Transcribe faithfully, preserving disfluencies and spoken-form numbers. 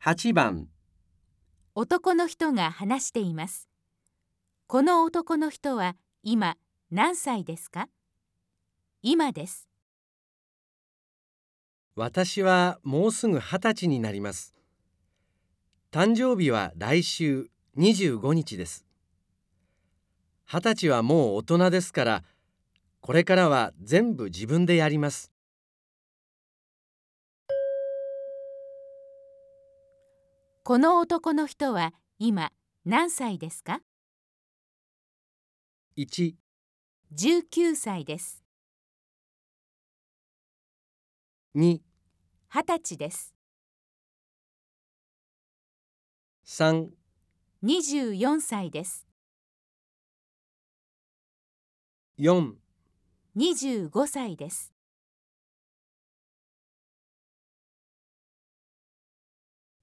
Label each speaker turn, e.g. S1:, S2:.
S1: はちばん、
S2: 男の人が話しています。この男の人は今何歳ですか？今です。
S1: 私はもうすぐはたちになります。誕生日は来週にじゅうごにちです。はたちはもう大人ですから、これからは全部自分でやります。
S2: この男の人は今何歳ですか？
S1: いち、
S2: じゅうきゅうさいです。
S1: に、
S2: はたちです。
S1: さん、
S2: にじゅうよんさいです。
S1: よん、
S2: にじゅうごさいです。